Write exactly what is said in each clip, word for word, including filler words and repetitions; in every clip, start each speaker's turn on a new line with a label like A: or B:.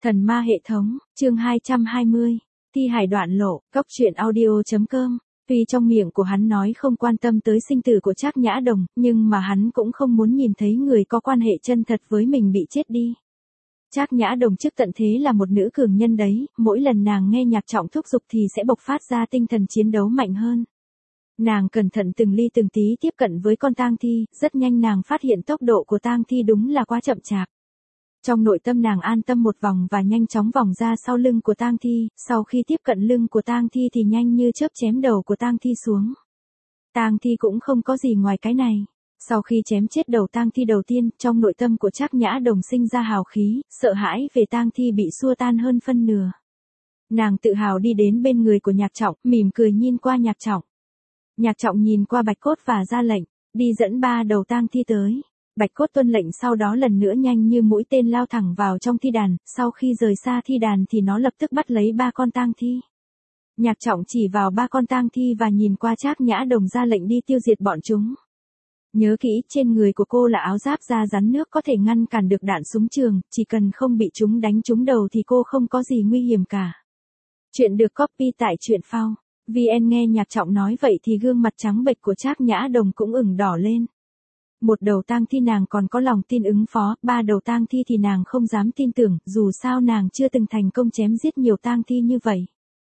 A: Thần ma hệ thống, chương hai trăm hai mươi, thi hải đoạn lộ, góc truyện audio.com. Tuy trong miệng của hắn nói không quan tâm tới sinh tử của Trác Nhã Đồng, nhưng mà hắn cũng không muốn nhìn thấy người có quan hệ chân thật với mình bị chết đi. Trác Nhã Đồng trước tận thế là một nữ cường nhân đấy, mỗi lần nàng nghe Nhạc Trọng thúc giục thì sẽ bộc phát ra tinh thần chiến đấu mạnh hơn. Nàng cẩn thận từng ly từng tí tiếp cận với con tang thi, rất nhanh nàng phát hiện tốc độ của tang thi đúng là quá chậm chạp. Trong nội tâm nàng an tâm một vòng và nhanh chóng vòng ra sau lưng của tang thi, sau khi tiếp cận lưng của tang thi thì nhanh như chớp chém đầu của tang thi xuống. Tang thi cũng không có gì ngoài cái này. Sau khi chém chết đầu tang thi đầu tiên, trong nội tâm của Trác Nhã Đồng sinh ra hào khí, sợ hãi về tang thi bị xua tan hơn phân nửa. Nàng tự hào đi đến bên người của Nhạc Trọng, mỉm cười nhìn qua Nhạc Trọng. Nhạc Trọng nhìn qua Bạch Cốt và ra lệnh, đi dẫn ba đầu tang thi tới. Bạch Cốt tuân lệnh, sau đó lần nữa nhanh như mũi tên lao thẳng vào trong thi đàn, sau khi rời xa thi đàn thì nó lập tức bắt lấy ba con tang thi. Nhạc Trọng chỉ vào ba con tang thi và nhìn qua Trác Nhã Đồng ra lệnh đi tiêu diệt bọn chúng. Nhớ kỹ, trên người của cô là áo giáp da rắn nước có thể ngăn cản được đạn súng trường, chỉ cần không bị chúng đánh trúng đầu thì cô không có gì nguy hiểm cả. Chuyện được copy tại truyện phao. vê en nghe Nhạc Trọng nói vậy thì gương mặt trắng bệch của Trác Nhã Đồng cũng ửng đỏ lên. Một đầu tang thi nàng còn có lòng tin ứng phó, ba đầu tang thi thì nàng không dám tin tưởng, dù sao nàng chưa từng thành công chém giết nhiều tang thi như vậy.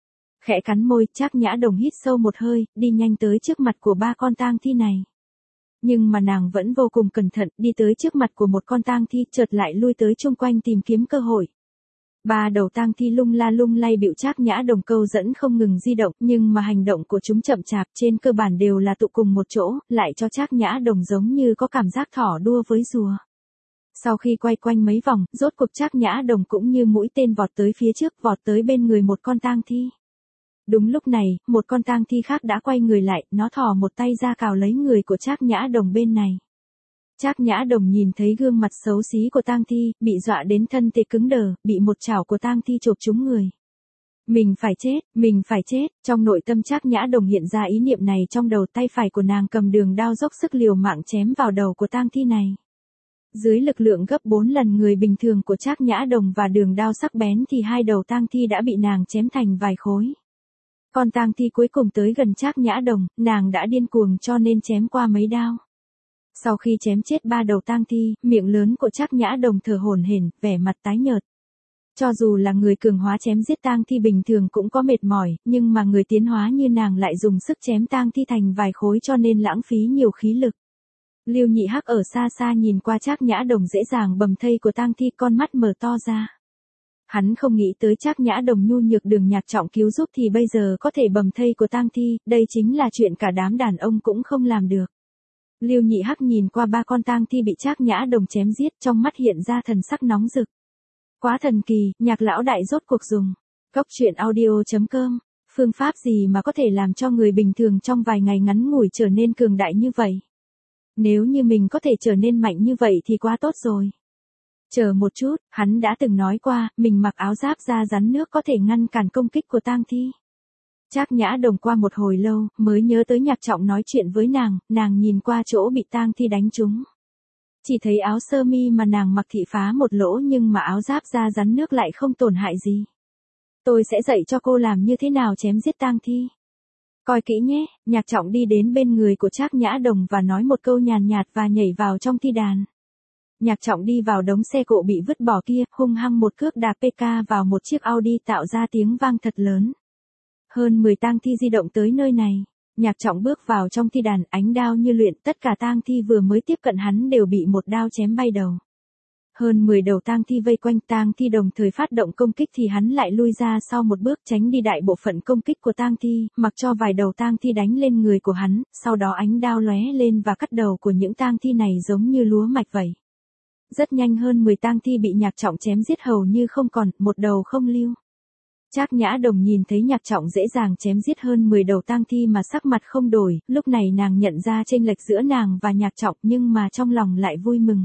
A: Khẽ cắn môi, Trác Nhã Đồng hít sâu một hơi, đi nhanh tới trước mặt của ba con tang thi này. Nhưng mà nàng vẫn vô cùng cẩn thận, đi tới trước mặt của một con tang thi, chợt lại lui tới chung quanh tìm kiếm cơ hội. Ba đầu tang thi lung la lung lay bịu Trác Nhã Đồng câu dẫn không ngừng di động, nhưng mà hành động của chúng chậm chạp, trên cơ bản đều là tụ cùng một chỗ, lại cho Trác Nhã Đồng giống như có cảm giác thỏ đua với rùa. Sau khi quay quanh mấy vòng, rốt cuộc Trác Nhã Đồng cũng như mũi tên vọt tới phía trước, vọt tới bên người một con tang thi. Đúng lúc này, một con tang thi khác đã quay người lại, nó thò một tay ra cào lấy người của Trác Nhã Đồng bên này. Trác Nhã Đồng nhìn thấy gương mặt xấu xí của tang thi, bị dọa đến thân thể cứng đờ, bị một chảo của tang thi chộp trúng người. Mình phải chết, mình phải chết, trong nội tâm Trác Nhã Đồng hiện ra ý niệm này, trong đầu tay phải của nàng cầm đường đao dốc sức liều mạng chém vào đầu của tang thi này. Dưới lực lượng gấp bốn lần người bình thường của Trác Nhã Đồng và đường đao sắc bén thì hai đầu tang thi đã bị nàng chém thành vài khối. Con tang thi cuối cùng tới gần Trác Nhã Đồng, nàng đã điên cuồng cho nên chém qua mấy đao. Sau khi chém chết ba đầu tang thi, miệng lớn của Trác Nhã Đồng thở hổn hển, vẻ mặt tái nhợt. Cho dù là người cường hóa chém giết tang thi bình thường cũng có mệt mỏi, nhưng mà người tiến hóa như nàng lại dùng sức chém tang thi thành vài khối cho nên lãng phí nhiều khí lực. Lưu Nhị Hắc ở xa xa nhìn qua Trác Nhã Đồng dễ dàng bầm thây của tang thi, con mắt mở to ra. Hắn không nghĩ tới Trác Nhã Đồng nhu nhược đường Nhạc Trọng cứu giúp thì bây giờ có thể bầm thây của tang thi, đây chính là chuyện cả đám đàn ông cũng không làm được. Lưu Nhị Hắc nhìn qua ba con tang thi bị Trác Nhã Đồng chém giết, trong mắt hiện ra thần sắc nóng rực. Quá thần kỳ, Nhạc lão đại rốt cuộc dùng. Góc truyện audio.com. Phương pháp gì mà có thể làm cho người bình thường trong vài ngày ngắn ngủi trở nên cường đại như vậy? Nếu như mình có thể trở nên mạnh như vậy thì quá tốt rồi. Chờ một chút, hắn đã từng nói qua, mình mặc áo giáp da rắn nước có thể ngăn cản công kích của tang thi. Trác Nhã Đồng qua một hồi lâu, mới nhớ tới Nhạc Trọng nói chuyện với nàng, nàng nhìn qua chỗ bị tang thi đánh trúng. Chỉ thấy áo sơ mi mà nàng mặc thị phá một lỗ nhưng mà áo giáp da rắn nước lại không tổn hại gì. Tôi sẽ dạy cho cô làm như thế nào chém giết tang thi. Coi kỹ nhé, Nhạc Trọng đi đến bên người của Trác Nhã Đồng và nói một câu nhàn nhạt và nhảy vào trong thi đàn. Nhạc Trọng đi vào đống xe cộ bị vứt bỏ kia, hung hăng một cước đạp pê ca vào một chiếc Audi tạo ra tiếng vang thật lớn. Hơn mười tang thi di động tới nơi này. Nhạc Trọng bước vào trong thi đàn, ánh đao như luyện, tất cả tang thi vừa mới tiếp cận hắn đều bị một đao chém bay đầu. Hơn mười đầu tang thi vây quanh, tang thi đồng thời phát động công kích thì hắn lại lui ra sau một bước tránh đi đại bộ phận công kích của tang thi, mặc cho vài đầu tang thi đánh lên người của hắn, sau đó ánh đao lóe lên và cắt đầu của những tang thi này giống như lúa mạch vậy. Rất nhanh hơn mười tang thi bị Nhạc Trọng chém giết hầu như không còn, một đầu không lưu. Trác Nhã Đồng nhìn thấy Nhạc Trọng dễ dàng chém giết hơn mười đầu tang thi mà sắc mặt không đổi, lúc này nàng nhận ra chênh lệch giữa nàng và Nhạc Trọng nhưng mà trong lòng lại vui mừng.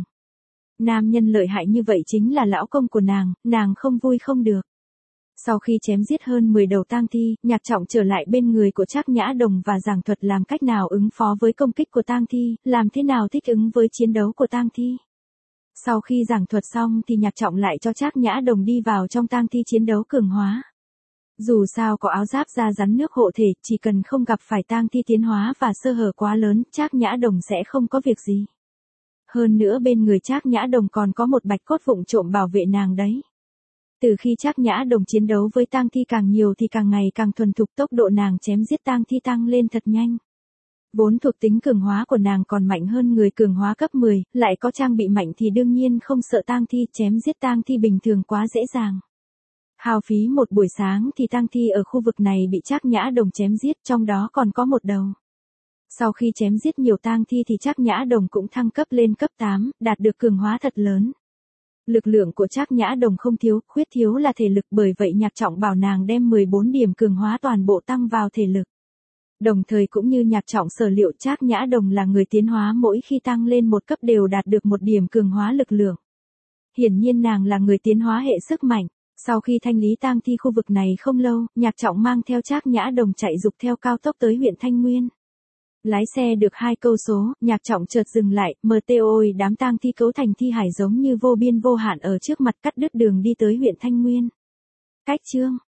A: Nam nhân lợi hại như vậy chính là lão công của nàng, nàng không vui không được. Sau khi chém giết hơn mười đầu tang thi, Nhạc Trọng trở lại bên người của Trác Nhã Đồng và giảng thuật làm cách nào ứng phó với công kích của tang thi, làm thế nào thích ứng với chiến đấu của tang thi. Sau khi giảng thuật xong thì Nhạc Trọng lại cho Trác Nhã Đồng đi vào trong tang thi chiến đấu cường hóa. Dù sao có áo giáp da rắn nước hộ thể, chỉ cần không gặp phải tang thi tiến hóa và sơ hở quá lớn, Trác Nhã Đồng sẽ không có việc gì. Hơn nữa bên người Trác Nhã Đồng còn có một bạch cốt vụng trộm bảo vệ nàng đấy. Từ khi Trác Nhã Đồng chiến đấu với tang thi càng nhiều thì càng ngày càng thuần thục, tốc độ nàng chém giết tang thi tăng lên thật nhanh. Vốn thuộc tính cường hóa của nàng còn mạnh hơn người cường hóa cấp mười, lại có trang bị mạnh thì đương nhiên không sợ tang thi, chém giết tang thi bình thường quá dễ dàng. Hao phí một buổi sáng thì tang thi ở khu vực này bị Trác Nhã Đồng chém giết, trong đó còn có một đầu. Sau khi chém giết nhiều tang thi thì Trác Nhã Đồng cũng thăng cấp lên cấp tám, đạt được cường hóa thật lớn. Lực lượng của Trác Nhã Đồng không thiếu, khuyết thiếu là thể lực, bởi vậy Nhạc Trọng bảo nàng đem mười bốn điểm cường hóa toàn bộ tăng vào thể lực. Đồng thời cũng như Nhạc Trọng sở liệu, Trác Nhã Đồng là người tiến hóa mỗi khi tăng lên một cấp đều đạt được một điểm cường hóa lực lượng. Hiển nhiên nàng là người tiến hóa hệ sức mạnh. Sau khi thanh lý tang thi khu vực này không lâu, Nhạc Trọng mang theo Trác Nhã Đồng chạy dục theo cao tốc tới huyện Thanh Nguyên. Lái xe được hai câu số, Nhạc Trọng chợt dừng lại, mờ tê ôi đám tang thi cấu thành thi hải giống như vô biên vô hạn ở trước mặt, cắt đứt đường đi tới huyện Thanh Nguyên. Cách chương